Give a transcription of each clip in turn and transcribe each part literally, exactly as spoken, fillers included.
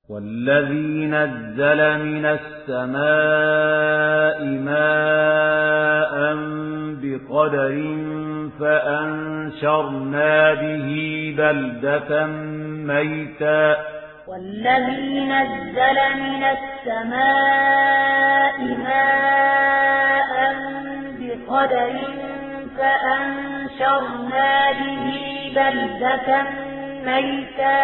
والذي نزل من السماء ماء بقدر فأنشرنا به بلدة ميتا والذي نزل من السماء ماء بقدر فأنشرنا به بلدة ميتا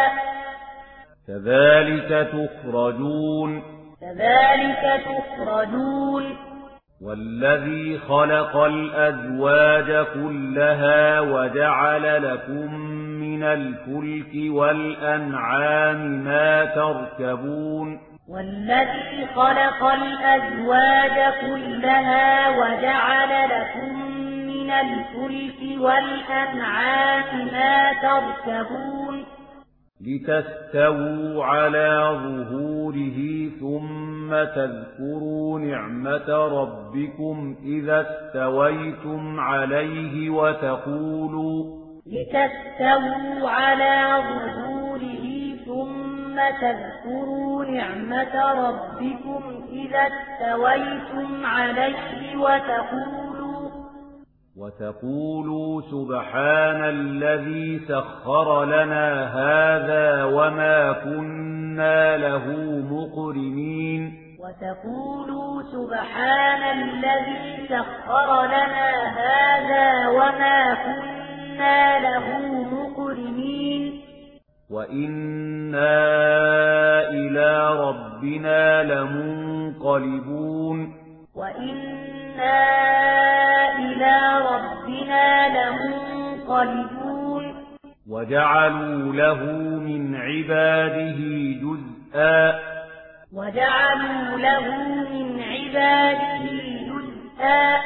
كذلك تخرجون كذلك تخرجون والذي خلق الأزواج كلها وجعل لكم من الفلك والأنعام ما تركبون والذي خلق الأزواج كلها وجعل لكم من الفلك والأنعام ما تركبون لتستووا على ظهوره ثم تذكروا نعمة ربكم إذا استويتم عليه وتقولوا لتستووا على ظهوره ثم تذكروا نعمة ربكم إذا استويتم عليه وتقولوا وتقولوا سبحان الذي سخر لنا هذا وما كنا له مقرنين وتقولوا سبحان الذي سخر لنا هذا وما كنا له مقرنين وإنا إلى ربنا لمنقلبون وإنا إلى ربنا لمنقلبون وجعلوا له من عباده جزءا وجعلوا له من عباده جزءا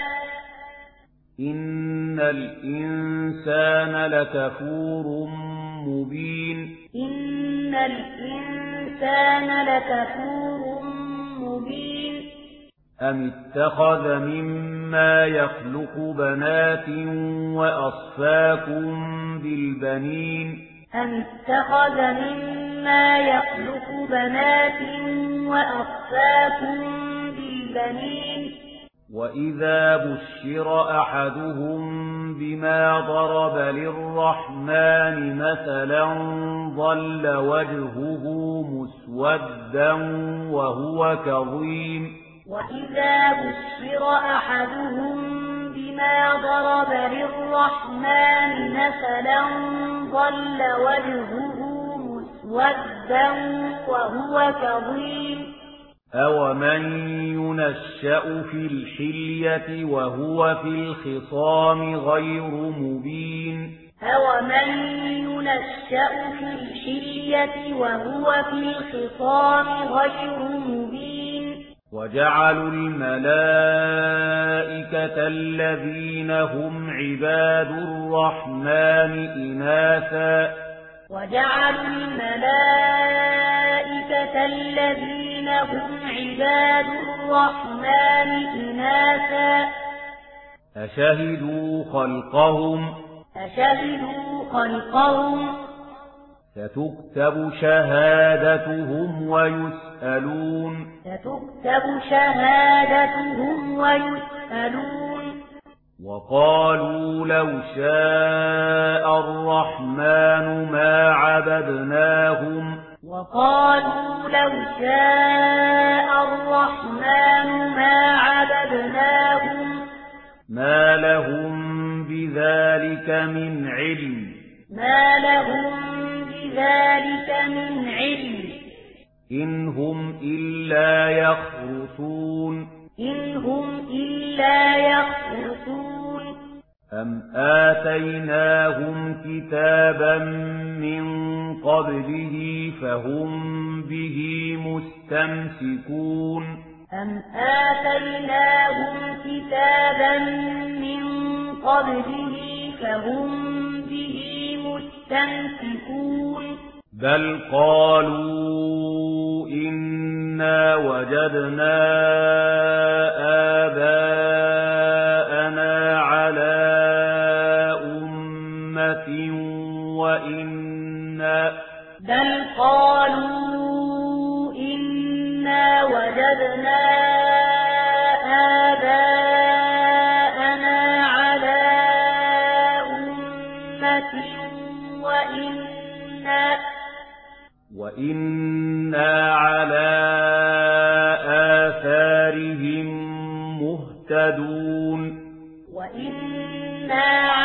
إن الإنسان لكفور مبين إن الإنسان لكفور مبين أم اتخذ مما يخلق بنات وأصفاكم بالبنين أم اتخذ مما يخلق بنات وأصفاكم بالبنين وإذا بشر أحدهم بما ضرب للرحمن مثلا ظل وجهه مسودا وهو كظيم وإذا بشر أحدهم بما ضرب للرحمن مثلا ظل وجهه مسودا وهو كظيم أومن ينشأ في الحلية وهو في الخصام غير مبين أومن ينشأ في الحلية وهو في الخصام غير مبين وجعلوا الملائكة الذين هم عباد الرحمن إناثا وجعلوا الملائكة الذين هم عباد الرحمن إناثا أشهدوا خلقهم أشهدوا خلقهم ستكتب شهادتهم ويسألون ستكتب شهادتهم ويسألون وقالوا لو شاء الرحمن ما عبدناهم وقالوا لو شاء الرحمن ما عبدناهم ما لهم بذلك من علم ما لهم بذلك من علم إن هم إلا يخرصون إن هم إلا يخرصون أم آتيناهم كتابا من قبله فهم به مستمسكون أم آتيناهم كتابا من قبله فهم به مستمسكون بل قالوا إنا وجدنا آباءنا على أمة وإنا بل قالوا وجدنا آباءنا على أمة وإنا وإنا على آثارهم مهتدون وإنا